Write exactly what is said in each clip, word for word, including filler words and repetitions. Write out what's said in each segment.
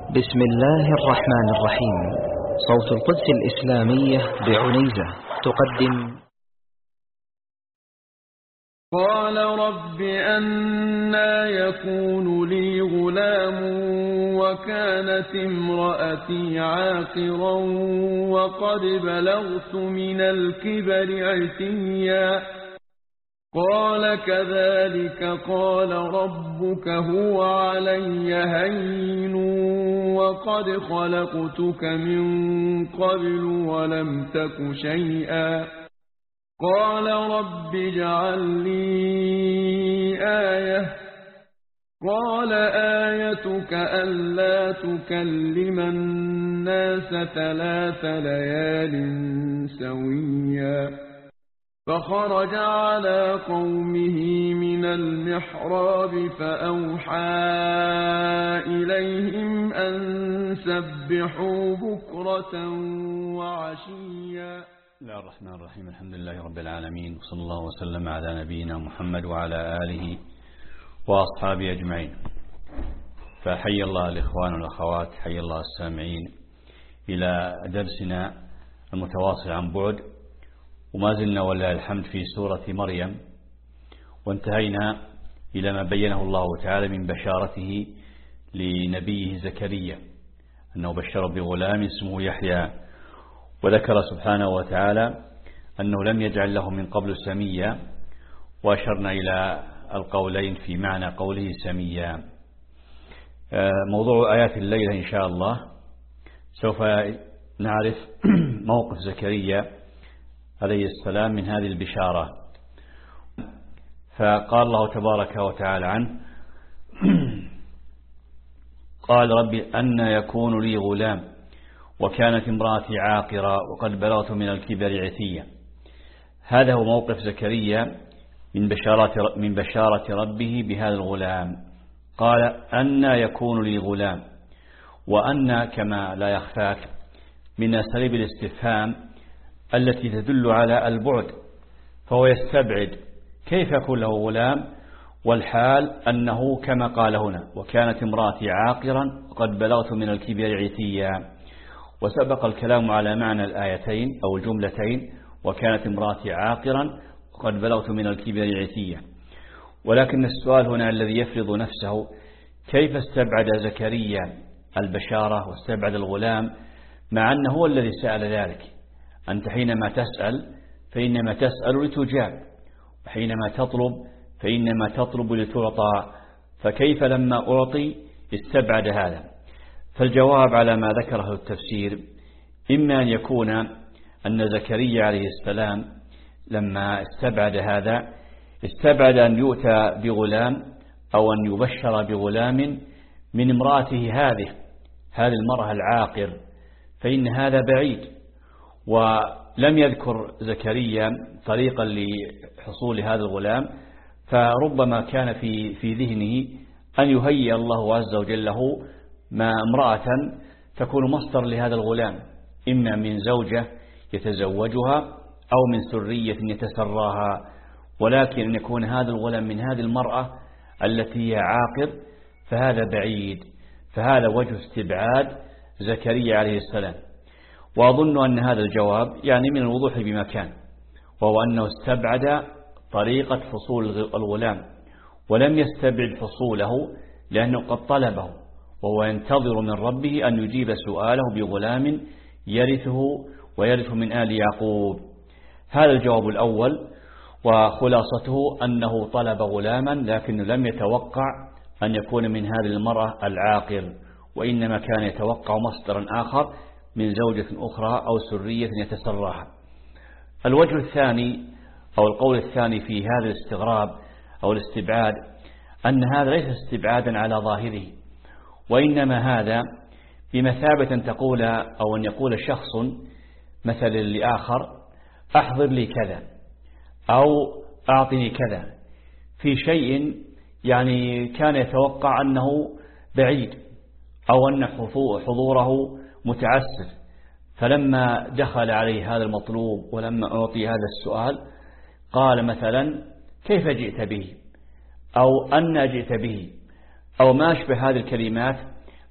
بسم الله الرحمن الرحيم. صوت القدس الإسلامية بعنيزة تقدم. قال رب أنى يكون لي غلام وكانت امرأتي عاقرا وقد بلغت من الكبر عتيا. قال كذلك قال ربك هو علي هين وقد خلقتك من قبل ولم تك شيئا. قال رب اجعل لي آية. قال آيتك ألا تكلم الناس ثلاث ليال سويا. فخرج على قومه من المحراب فأوحى إليهم أن سبحوا بكرة وعشيا. بسم الله الرحمن الرحيم. الحمد لله رب العالمين، وصلى الله وسلم على نبينا محمد وعلى آله وأصحابه أجمعين. فحي الله الإخوان والأخوات، حي الله السامعين إلى درسنا المتواصل عن بعد، وما زلنا ولله الحمد في سورة مريم، وانتهينا إلى ما بينه الله تعالى من بشارته لنبيه زكريا أنه بشر بغلام اسمه يحيى، وذكر سبحانه وتعالى أنه لم يجعل له من قبل سميا، وأشرنا إلى القولين في معنى قوله سميا. موضوع آيات الليلة إن شاء الله سوف نعرف موقف زكريا عليه السلام من هذه البشارة. فقال الله تبارك وتعالى عنه قال ربي أن يكون لي غلام وكانت امرأتي عاقرة وقد بلغت من الكبر عتيا. هذا هو موقف زكريا من بشارة من بشارة ربه بهذا الغلام. قال أن يكون لي غلام، وأن كما لا يخفاك من أساليب الاستفهام التي تدل على البعد، فهو يستبعد كيف يكون له غلام والحال أنه كما قال هنا وكانت امرأتي عاقرا وقد بلغت من الكبر عتيا. وسبق الكلام على معنى الآيتين أو الجملتين وكانت امرأتي عاقرا وقد بلغت من الكبر عتيا. ولكن السؤال هنا الذي يفرض نفسه كيف استبعد زكريا البشارة واستبعد الغلام مع أنه هو الذي سأل ذلك؟ أنت حينما تسأل فإنما تسأل لتجاب، وحينما تطلب فإنما تطلب لتعطى، فكيف لما أعطي استبعد هذا؟ فالجواب على ما ذكره التفسير إما أن يكون أن زكريا عليه السلام لما استبعد هذا استبعد أن يؤتى بغلام أو أن يبشر بغلام من امرأته هذه هذه المرأة العاقر، فإن هذا بعيد، ولم يذكر زكريا طريقا لحصول هذا الغلام، فربما كان في في ذهنه أن يهيئ الله عز وجل له ما امرأة تكون مصدر لهذا الغلام، إما من زوجة يتزوجها أو من سرية يتسراها، ولكن أن يكون هذا الغلام من هذه المرأة التي هي عاقر فهذا بعيد. فهذا وجه استبعاد زكريا عليه السلام. وأظن أن هذا الجواب يعني من الوضوح بمكان، وهو أنه استبعد طريقة حصول الغلام ولم يستبعد حصوله لأنه قد طلبه، وهو ينتظر من ربه أن يجيب سؤاله بغلام يرثه ويرث من آل يعقوب. هذا الجواب الأول، وخلاصته أنه طلب غلاما لكنه لم يتوقع أن يكون من هذه المرأة العاقر، وإنما كان يتوقع مصدرا آخر من زوجة أخرى أو سرية يتسراها. الوجه الثاني أو القول الثاني في هذا الاستغراب أو الاستبعاد أن هذا ليس استبعادا على ظاهره، وإنما هذا بمثابة أن تقول أو أن يقول شخص مثل لآخر أحضر لي كذا أو أعطني كذا في شيء يعني كان يتوقع أنه بعيد أو أن حضوره متعسر، فلما دخل عليه هذا المطلوب ولما أعطي هذا السؤال قال مثلا كيف جئت به أو أن جئت به أو ما أشبه هذه الكلمات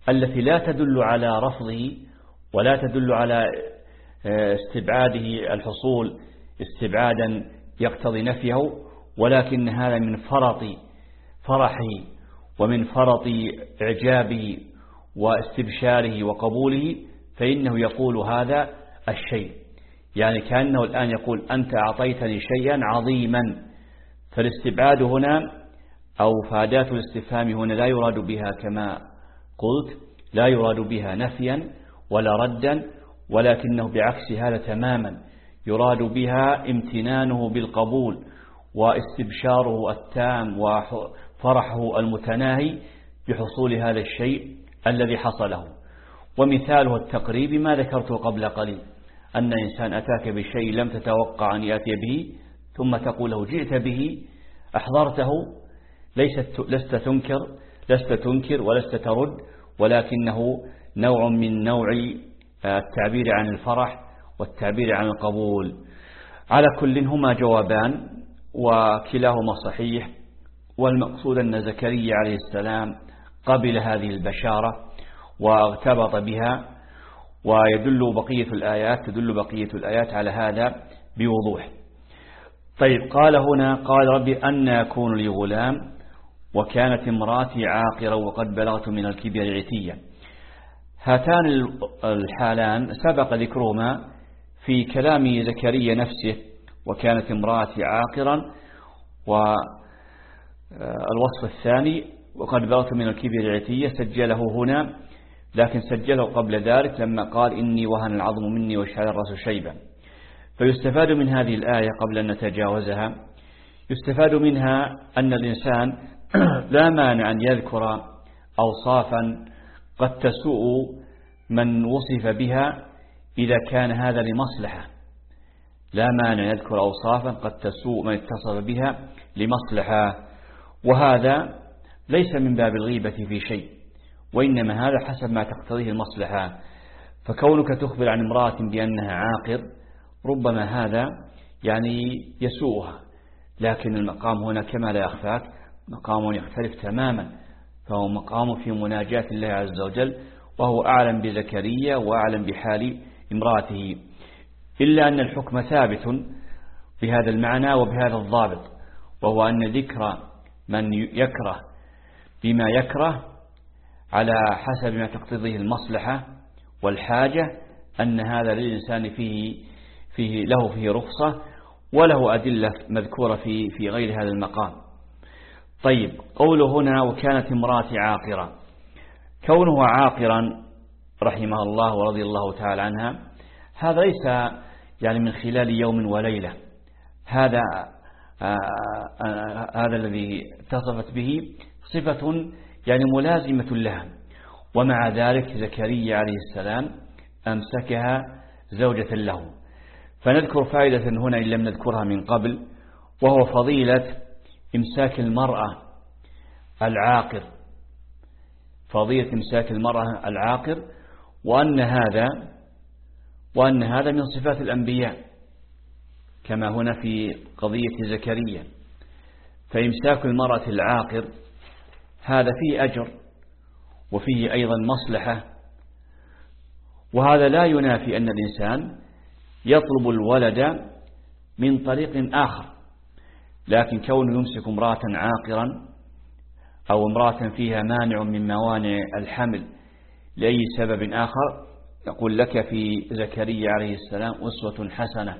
التي لا تدل على رفضه ولا تدل على استبعاده الحصول استبعادا يقتضي نفيه، ولكن هذا من فرط فرحه ومن فرط إعجابه واستبشاره وقبوله، فإنه يقول هذا الشيء، يعني كأنه الآن يقول أنت أعطيتني شيئا عظيما. فالاستبعاد هنا أو فادات الاستفهام هنا لا يراد بها كما قلت، لا يراد بها نفيا ولا ردا، ولكنه بعكس هذا تماما، يراد بها امتنانه بالقبول واستبشاره التام وفرحه المتناهي بحصول هذا الشيء الذي حصله. ومثاله التقريب ما ذكرته قبل قليل، أن إنسان أتاك بشيء لم تتوقع أن يأتي به ثم تقول له جئت به أحضرته، ليست لست تنكر لست تنكر ولست ترد، ولكنه نوع من نوع التعبير عن الفرح والتعبير عن القبول. على كل هما جوابان وكلاهما صحيح، والمقصود أن زكريا عليه السلام قبل هذه البشارة واغتبط بها، ويدل بقية الآيات تدل بقية الآيات على هذا بوضوح. طيب، قال هنا قال ربي أن يكون لي غلام وكانت امراتي عاقرا وقد بلغت من الكبر عتيا. هاتان الحالان سبق ذكرهما في كلام زكريا نفسه، وكانت امراتي عاقرا، والوصف الثاني وقد بلغت من الكبر عتيا سجله هنا، لكن سجله قبل ذلك لما قال إني وهن العظم مني واشتعل الرأس شيبا. فيستفاد من هذه الآية قبل أن نتجاوزها، يستفاد منها أن الإنسان لا مانع أن يذكر أوصافا قد تسوء من وصف بها إذا كان هذا لمصلحة، لا مانع يذكر أوصافا قد تسوء من اتصف بها لمصلحة، وهذا ليس من باب الغيبة في شيء، وإنما هذا حسب ما تقتضيه المصلحة. فكونك تخبر عن امرأة بأنها عاقر ربما هذا يعني يسوءها، لكن المقام هنا كما لا يخفاك مقام يختلف تماما، فهو مقام في مناجاة الله عز وجل، وهو أعلم بزكريا وأعلم بحال امرأته، إلا أن الحكم ثابت بهذا المعنى وبهذا الضابط، وهو أن ذكر من يكره بما يكره على حسب ما تقتضيه المصلحة والحاجة، أن هذا للإنسان فيه فيه له فيه رخصة وله أدلة مذكورة في في غير هذا المقام. طيب، قوله هنا وكانت امراتي عاقرة، كونه عاقرا رحمه الله ورضي الله تعالى عنها، هذا ليس يعني من خلال يوم وليلة، هذا آآ آآ هذا الذي اتصفت به صفة يعني ملازمة لها، ومع ذلك زكريا عليه السلام أمسكها زوجة له. فنذكر فائدة هنا إن لم نذكرها من قبل، وهو فضيلة إمساك المرأة العاقر، فضيلة إمساك المرأة العاقر، وأن هذا وأن هذا من صفات الأنبياء كما هنا في قضية زكريا. فإمساك المرأة العاقر هذا فيه أجر وفيه أيضا مصلحة، وهذا لا ينافي أن الإنسان يطلب الولد من طريق آخر، لكن كونه يمسك امرأة عاقرا أو امرأة فيها مانع من موانع الحمل لأي سبب آخر، يقول لك في زكريا عليه السلام أسوة حسنة،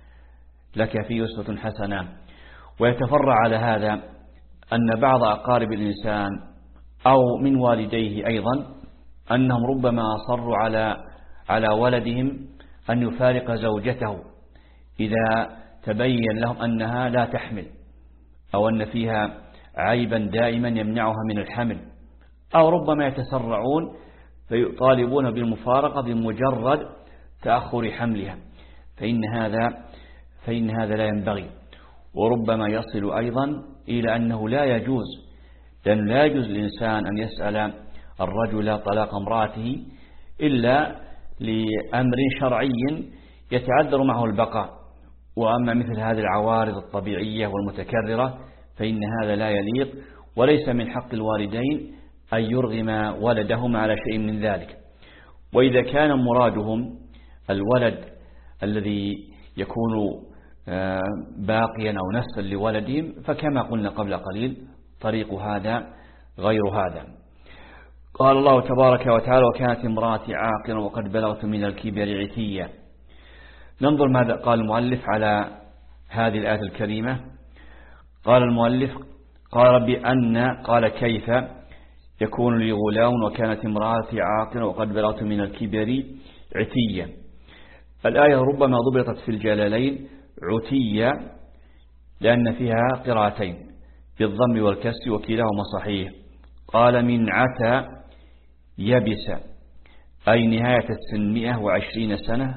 لك في أسوة حسنة. ويتفرع على هذا أن بعض أقارب الإنسان أو من والديه أيضا أنهم ربما أصروا على على ولدهم أن يفارق زوجته إذا تبين لهم أنها لا تحمل، أو أن فيها عيبا دائما يمنعها من الحمل، أو ربما يتسرعون فيطالبون بالمفارقة بمجرد تأخر حملها، فإن هذا فإن هذا لا ينبغي. وربما يصل أيضا إلى أنه لا يجوز، لأن لا يجوز للإنسان أن يسأل الرجل طلاق امرأته إلا لأمر شرعي يتعذر معه البقاء، وأما مثل هذه العوارض الطبيعية والمتكررة فإن هذا لا يليق، وليس من حق الوالدين أن يرغم ولدهم على شيء من ذلك. وإذا كان مرادهم الولد الذي يكون باقيا أو نسلا لولدهم فكما قلنا قبل قليل طريق هذا غير هذا. قال الله تبارك وتعالى وكانت امرأتي عاقرا وقد بلغت من الكبر عتيا. ننظر ماذا قال المؤلف على هذه الآية الكريمة. قال المؤلف قال ربي أن قال كيف يكون لي غلام وكانت امرأتي عاقرا وقد بلغت من الكبر عتيا. الآية ربما ضبطت في الجلالين عتيا لأن فيها قراءتين بالضم والكسر وكلاهما صحيح. قال من عتى يبس أي نهاية السن مئة وعشرين سنة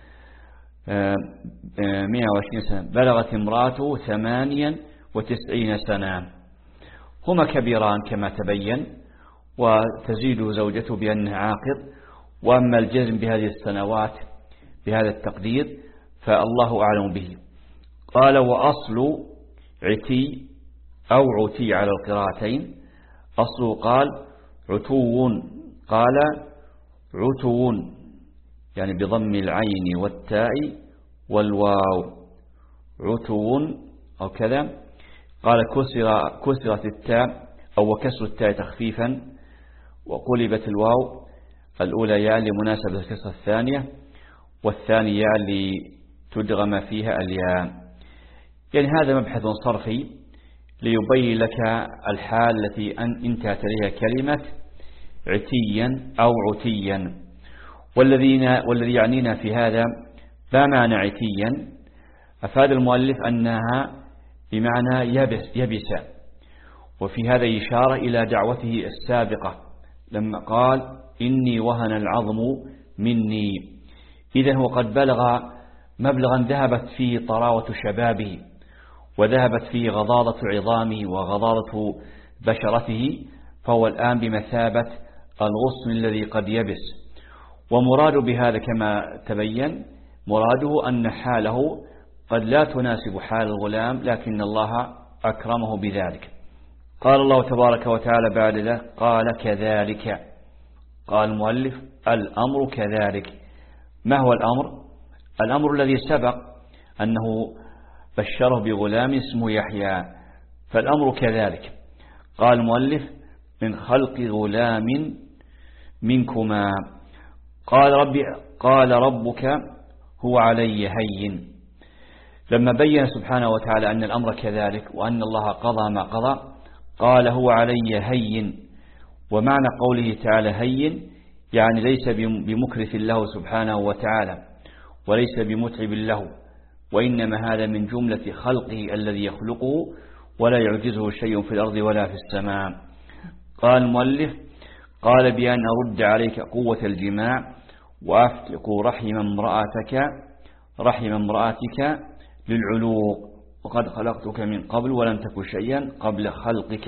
مئة وعشرين سنة. بلغت امرأته ثمانيا وتسعين سنة. هما كبيران كما تبين وتزيد زوجته بأنها عاقر. وأما الجزم بهذه السنوات بهذا التقدير فالله أعلم به. قال وأصل عتي أو عتي على القراءتين أصله قال عتو قال عتو يعني بضم العين والتاء والواو عتو أو كذا. قال كسر كسرت التاء أو وكسر التاء تخفيفا وقلبت الواو الأولى ياء لمناسبة الكسرة الثانية والثانية لتدغم فيها الياء. يعني هذا مبحث صرفي ليبين لك الحال التي أن انتهت إليها كلمة عتيا أو عتيا. والذين والذي يعنينا في هذا ما معنى عتيا. أفاد المؤلف أنها بمعنى يبس, يبس وفي هذا إشارة إلى دعوته السابقة لما قال إني وهن العظم مني. إذن هو قد بلغ مبلغا ذهبت فيه طراوة شبابه وذهبت فيه غضاضة عظامه وغضاضة بشرته فهو الآن بمثابة الغصن الذي قد يبس. ومراد بهذا كما تبين مراده أن حاله قد لا تناسب حال الغلام لكن الله أكرمه بذلك. قال الله تبارك وتعالى بعد ذلك قال كذلك. قال المؤلف الأمر كذلك. ما هو الأمر؟ الأمر الذي سبق أنه بشره بغلام اسمه يحيى فالأمر كذلك. قال المؤلف من خلق غلام منكما. قال ربي قال ربك هو علي هين. لما بين سبحانه وتعالى أن الأمر كذلك وأن الله قضى ما قضى قال هو علي هين. ومعنى قوله تعالى هين يعني ليس بمكرف له سبحانه وتعالى وليس بمتعب له وإنما هذا من جملة خلقه الذي يخلقه ولا يعجزه شيء في الأرض ولا في السماء. قال المؤلف قال بأن أرد عليك قوة الجماع وأفتق رحم امرأتك رحم امرأتك للعلوق وقد خلقتك من قبل ولم تك شيئا قبل خلقك.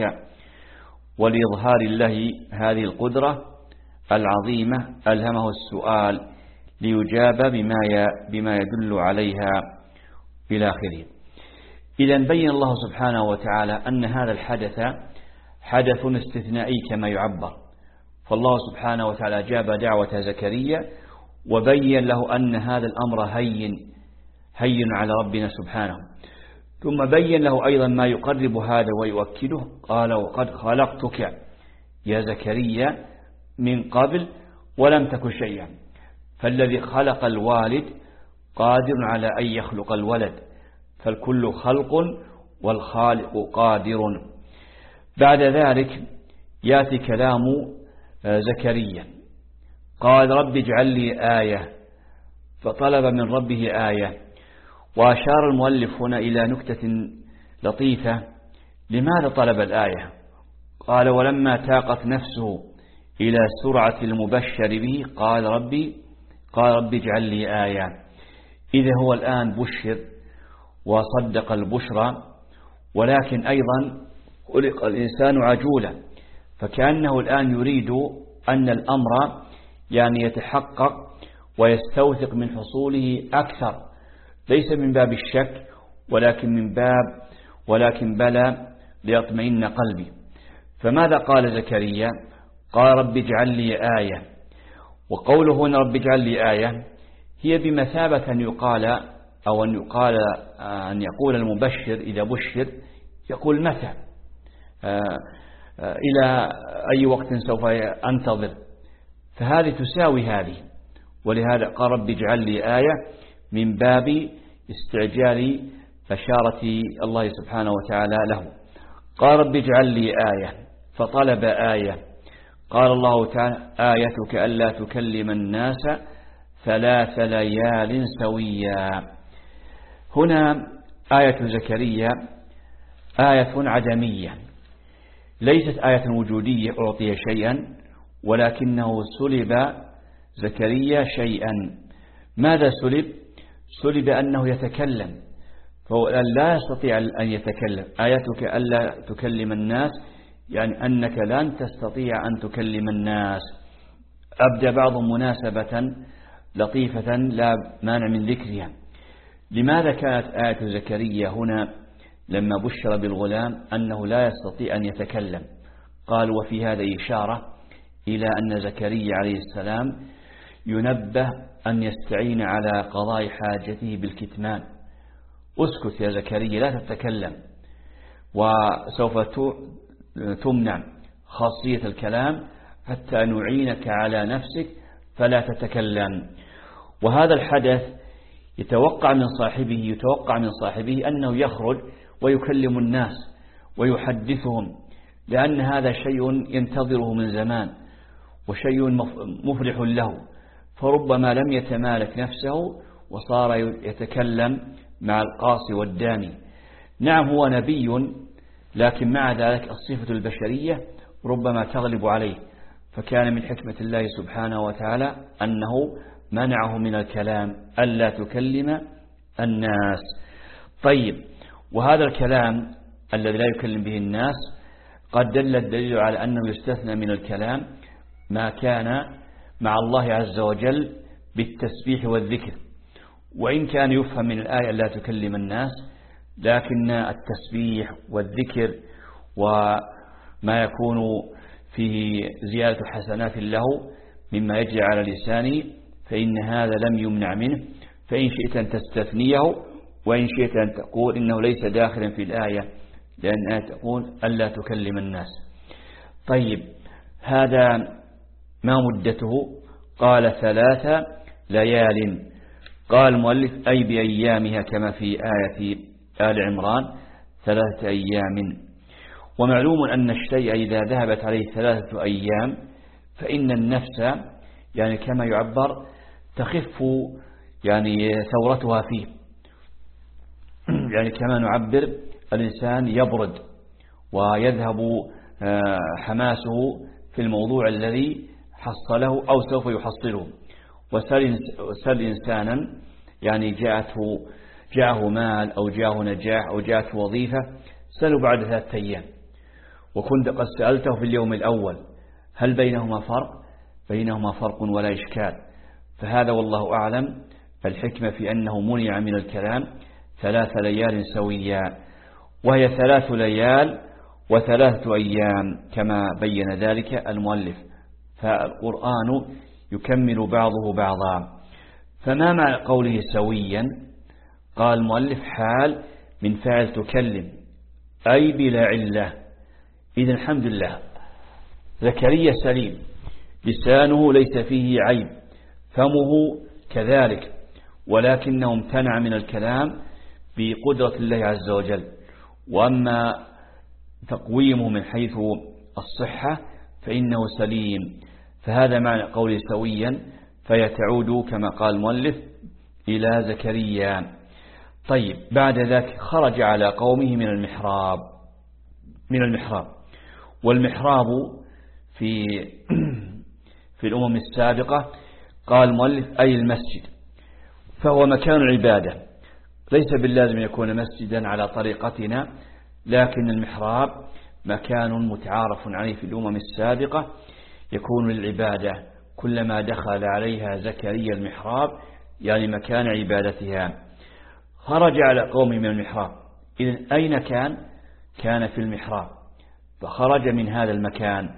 ولإظهار الله هذه القدرة العظيمة ألهمه السؤال ليجاب بما بما يدل عليها إلى آخره. إذا بين الله سبحانه وتعالى أن هذا الحدث حدث استثنائي كما يعبر. فالله سبحانه وتعالى جاب دعوة زكريا وبين له أن هذا الأمر هين هين على ربنا سبحانه. ثم بين له أيضا ما يقرب هذا ويؤكده. قال وقد خلقتك يا زكريا من قبل ولم تك شيئا. فالذي خلق الوالد قادر على أن يخلق الولد فالكل خلق والخالق قادر. بعد ذلك يأتي كلام زكريا قال رب اجعل لي آية فطلب من ربه آية. وأشار المؤلف هنا إلى نكتة لطيفة. لماذا طلب الآية؟ قال ولما تاقت نفسه إلى سرعة المبشر به قال ربي قال ربي اجعل لي آية. إذا هو الآن بشر وصدق البشرى ولكن أيضا خلق الإنسان عجولا فكأنه الآن يريد أن الأمر يعني يتحقق ويستوثق من حصوله أكثر ليس من باب الشك ولكن من باب ولكن بلى ليطمئن قلبي. فماذا قال زكريا؟ قال رب اجعل لي آية. وقوله هنا رب اجعل لي آية هي بمثابة أن يقال أو أن يقال أن يقول المبشر إذا بشر يقول متى إلى أي وقت سوف أنتظر، فهذه تساوي هذه. ولهذا قال رب اجعل لي آية من باب استعجال بشارة الله سبحانه وتعالى له. قال رب اجعل لي آية فطلب آية. قال الله تعالى آيتك ألا تكلم الناس ثلاث ليال سويا. هنا آية زكريا آية عدمية، ليست آية وجودية أعطي شيئا، ولكنه سلب زكريا شيئا. ماذا سلب؟ سلب أنه يتكلم، فهو لا يستطيع أن يتكلم. آيتك ألا تكلم الناس يعني أنك لن تستطيع أن تكلم الناس. أبدى بعض مناسبة لطيفة لا مانع من ذكرها. لماذا كانت آية زكريا هنا لما بشر بالغلام أنه لا يستطيع أن يتكلم؟ قال وفي هذا إشارة إلى أن زكريا عليه السلام ينبه أن يستعين على قضاء حاجته بالكتمان. اسكت يا زكريا لا تتكلم، وسوف تمنع خاصية الكلام حتى نعينك على نفسك فلا تتكلم. وهذا الحدث يتوقع من صاحبه يتوقع من صاحبه أنه يخرج ويكلم الناس ويحدثهم، لأن هذا شيء ينتظره من زمان وشيء مفرح له، فربما لم يتمالك نفسه وصار يتكلم مع القاصي والداني. نعم هو نبي، لكن مع ذلك الصفة البشرية ربما تغلب عليه، فكان من حكمة الله سبحانه وتعالى أنه منعه من الكلام ألا تكلم الناس. طيب، وهذا الكلام الذي لا يكلم به الناس قد دل الدليل على أنه يستثنى من الكلام ما كان مع الله عز وجل بالتسبيح والذكر. وإن كان يفهم من الآية لا تكلم الناس، لكن التسبيح والذكر وما يكون فيه زيادة حسنات له مما يجري على لسانه فإن هذا لم يمنع منه. فإن شئت أن تستثنيه، وإن شئت أن تقول إنه ليس داخلا في الآية، لأن الآية تقول ألا تكلم الناس. طيب، هذا ما مدته؟ قال ثلاث ليال. قال المؤلف أي بأيامها كما في آية آل عمران ثلاثة أيام. ومعلوم أن الشيء إذا ذهبت عليه ثلاثة أيام فإن النفس يعني كما يعبر تخف يعني ثورتها فيه، يعني كما نعبر الإنسان يبرد ويذهب حماسه في الموضوع الذي حصله أو سوف يحصله. وسل إنسانا يعني جاءته جاءه مال أو جاءه نجاح أو جاءته وظيفة، سأله بعد ثلاثة أيام وكنت قد سألته في اليوم الأول، هل بينهما فرق؟ بينهما فرق ولا إشكال. فهذا والله أعلم الحكمة في أنه منع من الكلام ثلاث ليال سويا، وهي ثلاث ليال وثلاثة أيام كما بين ذلك المؤلف. فالقرآن يكمل بعضه بعضا. فما معنى قوله سويا؟ قال المؤلف حال من فعل تكلم أي بلا علة. إذن الحمد لله زكريا سليم، لسانه ليس فيه عيب، فمه كذلك، ولكنه امتنع من الكلام بقدرة الله عز وجل. وأما تقويمه من حيث الصحة فإنه سليم. فهذا معنى قوله سويا، فيتعود كما قال المؤلف إلى زكريا. طيب، بعد ذلك خرج على قومه من المحراب من المحراب والمحراب في في الأمم السابقة قال المؤلف أي المسجد، فهو مكان العبادة، ليس باللازم يكون مسجدا على طريقتنا، لكن المحراب مكان متعارف عليه في الأمم السابقة يكون للعبادة. كلما دخل عليها زكريا المحراب يعني مكان عبادتها. خرج على قومه من المحراب. إذن أين كان؟ كان في المحراب، فخرج من هذا المكان.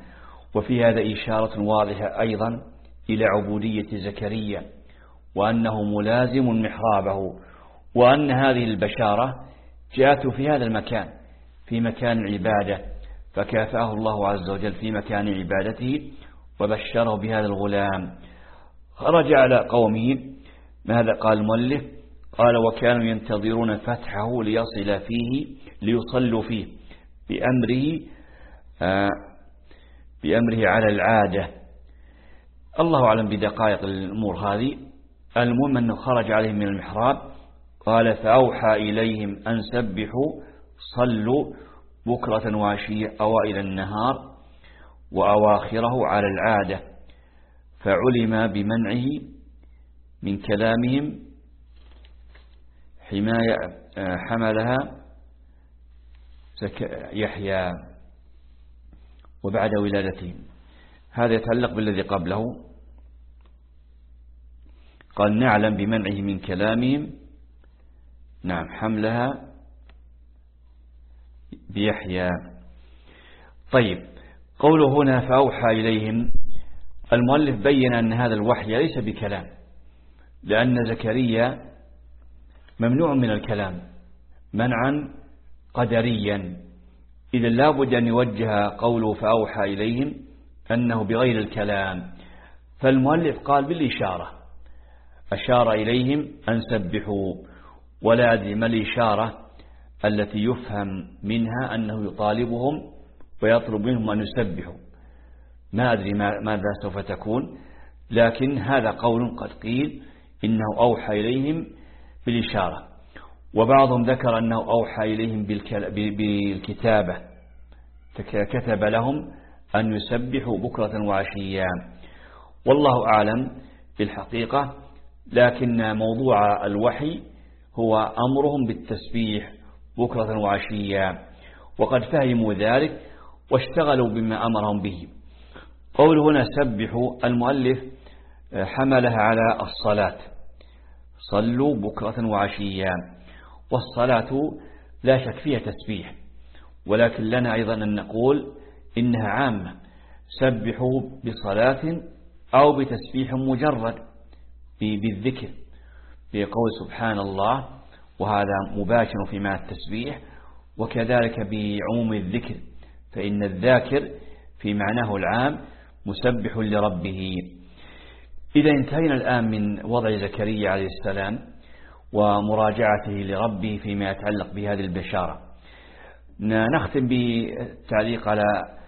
وفي هذا إشارة واضحة أيضا إلى عبودية زكريا، وأنه ملازم محرابه، وأن هذه البشارة جاءته في هذا المكان، في مكان العبادة، فكافأه الله عز وجل في مكان عبادته وبشره بهذا الغلام. خرج على قومه. ماذا قال المؤلف؟ قال وكانوا ينتظرون فتحه ليصل فيه ليصلوا فيه بأمره آه بأمره على العادة. الله أعلم بدقائق الأمور هذه. المهم أنه خرج عليهم من المحراب. قال فأوحى إليهم أن سبحوا صلوا بكرة وعشية أوائل النهار وأواخره على العادة، فعلم بمنعه من كلامهم حماية حملها يحيى وبعد ولادته. هذا يتعلق بالذي قبله. قال نعلم بمنعه من كلامهم، نعم، حملها بيحيى. طيب، قوله هنا فأوحى إليهم، المؤلف بين أن هذا الوحي ليس بكلام، لأن زكريا ممنوع من الكلام منعا قدريا، إذا لابد أن يوجه قوله فأوحى إليهم أنه بغير الكلام. فالمؤلف قال بالإشارة، أشار إليهم أن سبحوا، ولا أدري ما الإشارة التي يفهم منها أنه يطالبهم ويطلب منهم أن يسبحوا، ما أدري ماذا سوف تكون، لكن هذا قول قد قيل إنه أوحى إليهم بالإشارة. وبعضهم ذكر أنه أوحى إليهم بالكتابة، كتب لهم أن يسبحوا بكرة وعشيا، والله أعلم بالحقيقة. لكن موضوع الوحي هو أمرهم بالتسبيح بكرة وعشيا، وقد فهموا ذلك واشتغلوا بما أمرهم به. قول هنا سبحوا، المؤلف حملها على الصلاة، صلوا بكرة وعشيا، والصلاة لا شك فيها تسبيح، ولكن لنا أيضا أن نقول إنها عامة، سبحوا بصلاة أو بتسبيح مجرد بالذكر، بقول سبحان الله، وهذا مباشر في معنى التسبيح، وكذلك بعموم الذكر، فإن الذاكر في معناه العام مسبح لربه. إذا انتهينا الآن من وضع زكريا عليه السلام ومراجعته لربه فيما يتعلق بهذه البشارة، نختم بالتعليق على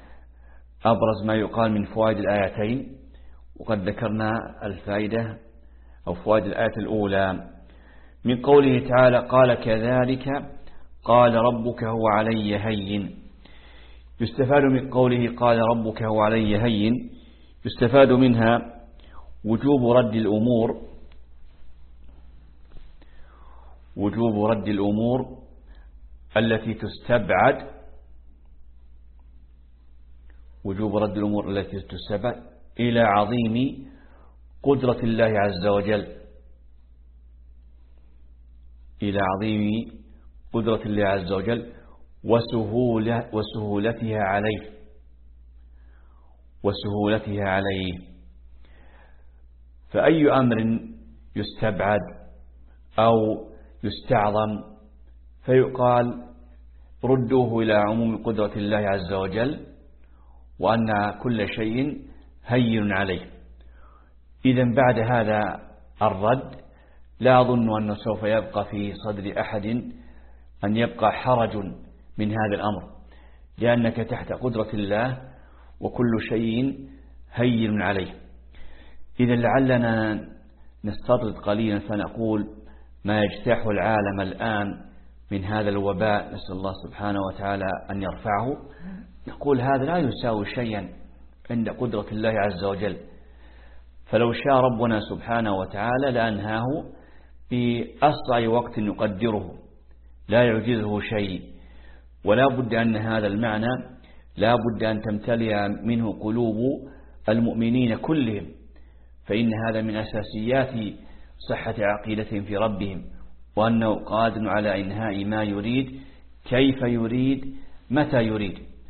أبرز ما يقال من فوائد الآيتين. وقد ذكرنا الفائدة أو فوائد الآية الأولى من قوله تعالى قال كذلك قال ربك هو علي هين. يستفاد من قوله قال ربك هو علي هين، يستفاد منها وجوب رد الأمور وجوب رد الأمور التي تستبعد وجوب رد الأمور التي تستبعد إلى عظيم قدرة الله عز وجل إلى عظيم قدرة الله عز وجل وسهولة وسهولتها عليه وسهولتها عليه فأي أمر يستبعد أو يستعظم فيقال ردوه إلى عموم قدرة الله عز وجل وأن كل شيء هين عليه. إذن بعد هذا الرد لا أظن أنه سوف يبقى في صدر أحد أن يبقى حرج من هذا الأمر، لأنك تحت قدرة الله وكل شيء هين عليه. إذا لعلنا نستطرد قليلا فنقول ما يجتاح العالم الآن من هذا الوباء، نسأل الله سبحانه وتعالى أن يرفعه، نقول هذا لا يساوي شيئا عند قدرة الله عز وجل. فلو شاء ربنا سبحانه وتعالى لأنهاه بأسرع وقت يقدره، لا يعجزه شيء. ولا بد أن هذا المعنى لا بد أن تمتلئ منه قلوب المؤمنين كلهم، فإن هذا من أساسيات صحة عقيدتهم في ربهم، وأنه قادر على إنهاء ما يريد كيف يريد متى يريد.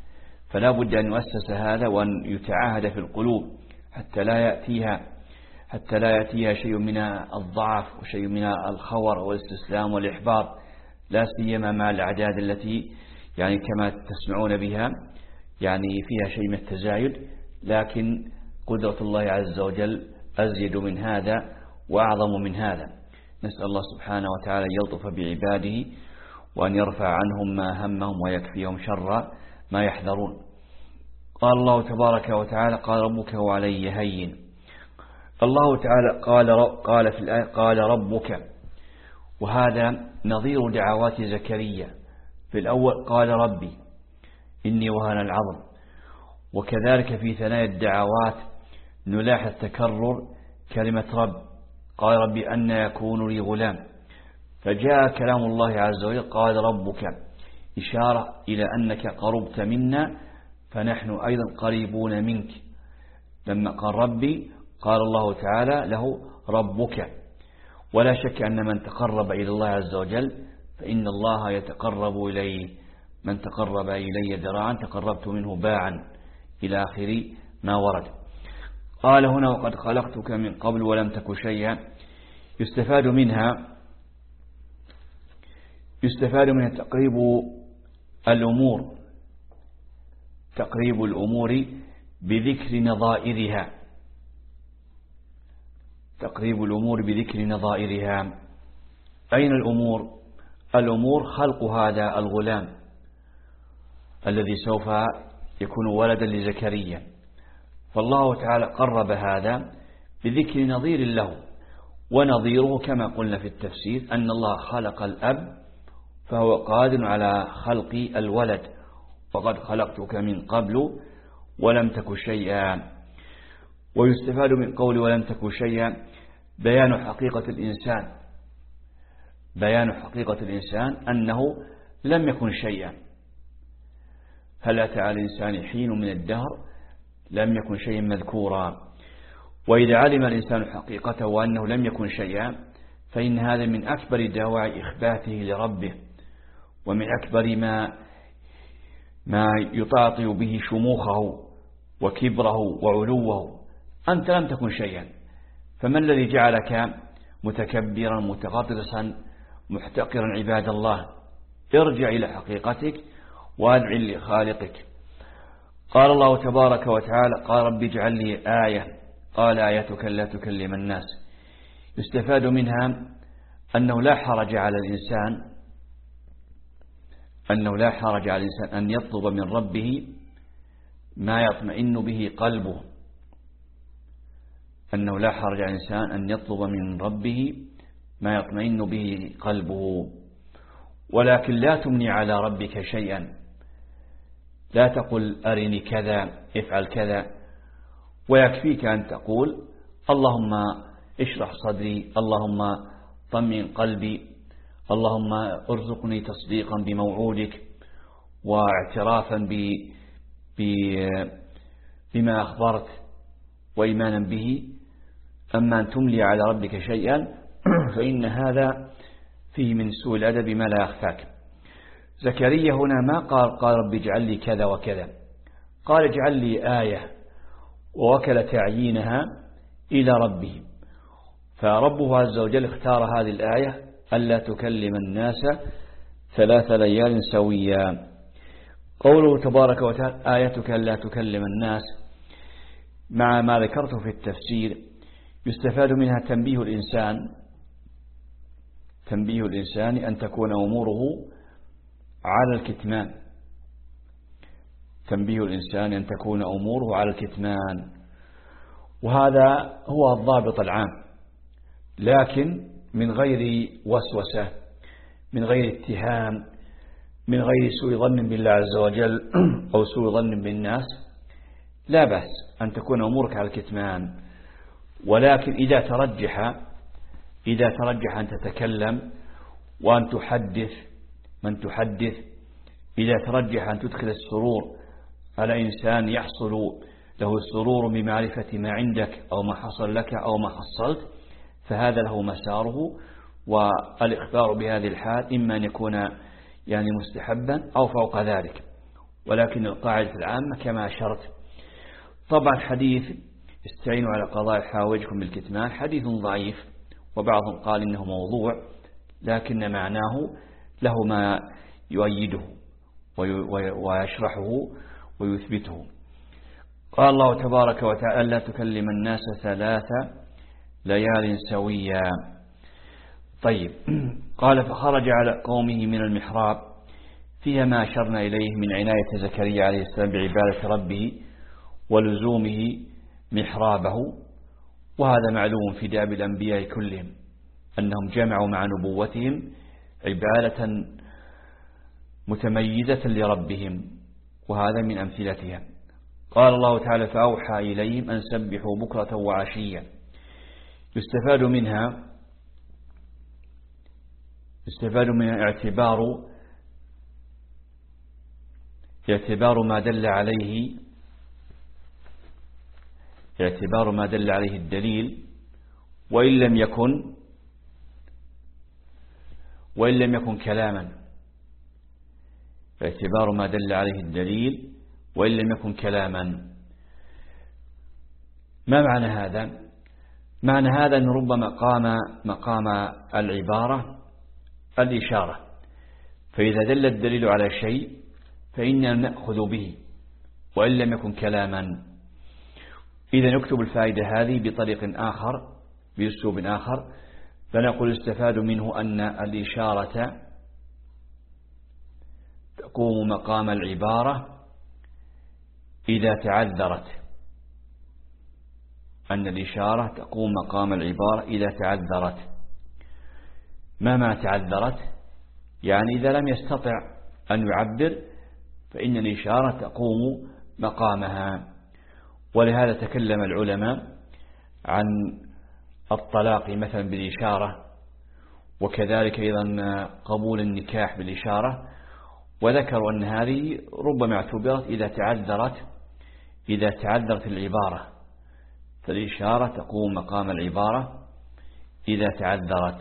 فلا بد أن يؤسس هذا وأن يتعاهد في القلوب حتى لا يأتيها حتى لا يأتيها شيء من الضعف وشيء من الخور والاستسلام والإحباط، لا سيما مع الأعداد التي يعني كما تسمعون بها يعني فيها شيء من التزايد، لكن قدرة الله عز وجل أزيد من هذا وأعظم من هذا. نسأل الله سبحانه وتعالى أن يلطف بعباده وأن يرفع عنهم ما همهم ويكفيهم شر ما يحذرون. قال الله تبارك وتعالى قال ربك هو علي هين. الله تعالى قال قال في الآية قال ربك، وهذا نظير دعوات زكريا. في الأول قال ربي إني وهن العظم، وكذلك في ثنايا الدعوات نلاحظ تكرر كلمة رب. قال ربي أن يكون لي غلام، فجاء كلام الله عز وجل قال ربك، إشارة إلى أنك قربت منا فنحن أيضا قريبون منك. لما قال ربي قال الله تعالى له ربك، ولا شك أن من تقرب إلى الله عز وجل فإن الله يتقرب إليه. من تقرب إلي ذراعا تقربت منه باعا إلى آخر ما ورد. قال هنا وقد خلقتك من قبل ولم تك شيئا، يستفاد منها يستفاد منها تقريب الأمور تقريب الأمور بذكر نظائرها تقريب الأمور بذكر نظائرها. أين الأمور؟ الأمور خلق هذا الغلام الذي سوف يكون ولدا لزكريا، فالله تعالى قرب هذا بذكر نظير له، ونظيره كما قلنا في التفسير أن الله خلق الأب فهو قادر على خلق الولد، وقد خلقتك من قبل ولم تك شيئا. ويستفاد من قول ولم تك شيئا بيان حقيقة الإنسان بيان حقيقة الإنسان أنه لم يكن شيئا. هل أتى على الإنسان حين من الدهر لم يكن شيئا مذكورا. وإذا علم الإنسان حقيقته وأنه لم يكن شيئا فإن هذا من أكبر دواعي إخباته لربه، ومن أكبر ما ما يطاطئ به شموخه وكبره وعلوه. أنت لم تكن شيئا، فما الذي جعلك متكبرا متغطرسا محتقرا عباد الله؟ ارجع إلى حقيقتك وادع لخالقك. قال الله تبارك وتعالى قال رب اجعل لي آية، قال آيتك لا تكلم الناس. يستفاد منها أنه لا حرج على الإنسان أنه لا حرج على الإنسان أن يطلب من ربه ما يطمئن به قلبه أنه لا حرج على الإنسان أن يطلب من ربه ما يطمئن به قلبه، ولكن لا تمني على ربك شيئا. لا تقل أرني كذا افعل كذا، ويكفيك أن تقول اللهم اشرح صدري، اللهم طمئن قلبي، اللهم ارزقني تصديقا بموعودك واعترافا ب بما أخبرت وإيمانا به. أما أن تملي على ربك شيئا فإن هذا فيه من سوء الأدب ما لا يخفاك. زكريا هنا ما قال قال رب اجعل لي كذا وكذا، قال اجعل لي آية، ووكل تعيينها إلى ربه. فربه عز وجل اختار هذه الآية ألا تكلم الناس ثلاث ليال سويا. قوله تبارك وتعالى آيتك ألا تكلم الناس، مع ما ذكرته في التفسير يستفاد منها تنبيه الإنسان تنبيه الإنسان أن تكون أموره على الكتمان تنبيه الإنسان أن تكون أموره على الكتمان، وهذا هو الضابط العام، لكن من غير وسوسة، من غير اتهام، من غير سوء ظن بالله عز وجل أو سوء ظن بالناس. لا بأس أن تكون أمورك على الكتمان، ولكن إذا ترجح إذا ترجح أن تتكلم وأن تحدث من تحدث، إذا ترجح أن تدخل السرور على إنسان يحصل له السرور بمعرفة ما عندك أو ما حصل لك أو ما حصلت، فهذا له مساره. والإخبار بهذه الحال إما أن يكون يعني مستحبا أو فوق ذلك. ولكن القاعدة العامة كما أشرت. طبعا حديث استعينوا على قضاء حوائجكم بالكتمان حديث ضعيف، وبعضهم قال إنه موضوع، لكن معناه له ما يؤيده ويشرحه ويثبته. قال الله تبارك وتعالى: لا تكلم الناس ثلاث ليال سويا. طيب، قال: فخرج على قومه من المحراب، فيها ما أشرنا إليه من عناية زكريا عليه السلام بعبادة ربه ولزومه محرابه. وهذا معلوم في دأب الأنبياء كلهم أنهم جمعوا مع نبوتهم عبادة متميزة لربهم، وهذا من أمثلتها. قال الله تعالى: فأوحى إليهم أن سبحوا بكرة وعشيا. يستفاد منها يستفاد منها اعتبار اعتبار ما دل عليه اعتبار ما دل عليه الدليل، وإن لم يكن وإن لم يكن كلاما. اعتبار ما دل عليه الدليل وإن لم يكن كلاما. ما معنى هذا؟ معنى هذا أن ربما قام مقام العبارة الإشارة، فإذا دل الدليل على شيء فإننا نأخذ به وإن لم يكن كلاما. إذا نكتب الفائدة هذه بطريق آخر، بأسلوب آخر، فنقول: استفاد منه أن الإشارة تقوم مقام العبارة إذا تعذرت أن الإشارة تقوم مقام العبارة إذا تعذرت. ما ما تعذرت؟ يعني إذا لم يستطع أن يعبر فإن الإشارة تقوم مقامها. ولهذا تكلم العلماء عن الطلاق مثلا بالإشارة، وكذلك أيضا قبول النكاح بالإشارة، وذكروا أن هذه ربما اعتبرت إذا تعذرت إذا تعذرت العبارة، فالإشارة تقوم مقام العبارة إذا تعذرت.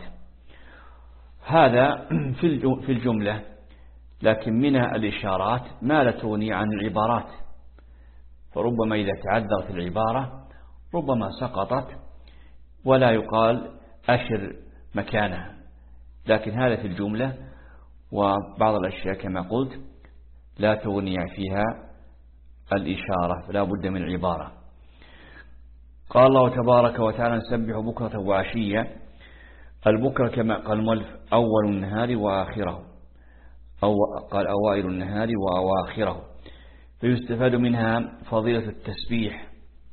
هذا في الجملة، لكن من الإشارات ما لا تغني عن العبارات، فربما إذا تعذرت العبارة ربما سقطت ولا يقال أشر مكانها، لكن هذا في الجملة. وبعض الأشياء كما قلت لا تغني فيها الإشارة، فلا بد من العبارة. قال الله تبارك وتعالى: نسبح بكرة وعشية. البكرة كما قال المؤلف أول النهار وآخره، أو قال أوائل النهار وأواخره، فيستفاد منها فضيلة التسبيح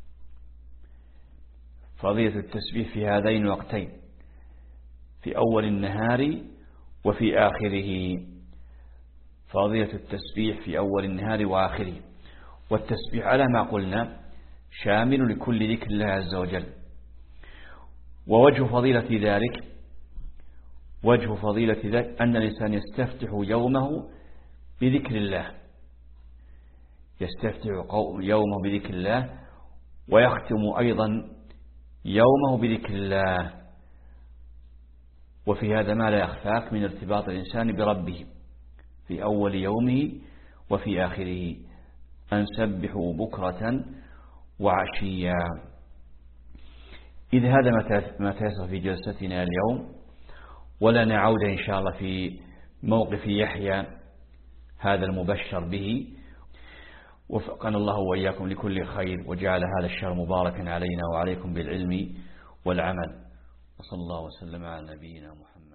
فضيلة التسبيح في هذين الوقتين، في أول النهار وفي آخره. فضيلة التسبيح في أول النهار وآخره. والتسبيح على ما قلنا شامل لكل ذكر الله عز وجل. ووجه فضيلة ذلك وجه فضيلة ذلك أن الإنسان يستفتح يومه بذكر الله يستفتح يومه بذكر الله ويختم أيضا يومه بذكر الله. وفي هذا ما لا يخفاك من ارتباط الإنسان بربه في أول يومه وفي آخره. أن سبحوا بكرة وعشيا. إذ هذا ما تيسر في جلستنا اليوم، ولنا عودة إن شاء الله في موقف يحيى هذا المبشر به. وفقنا الله وإياكم لكل خير، وجعل هذا الشهر مباركا علينا وعليكم بالعلم والعمل. وصلى الله وسلم على نبينا محمد.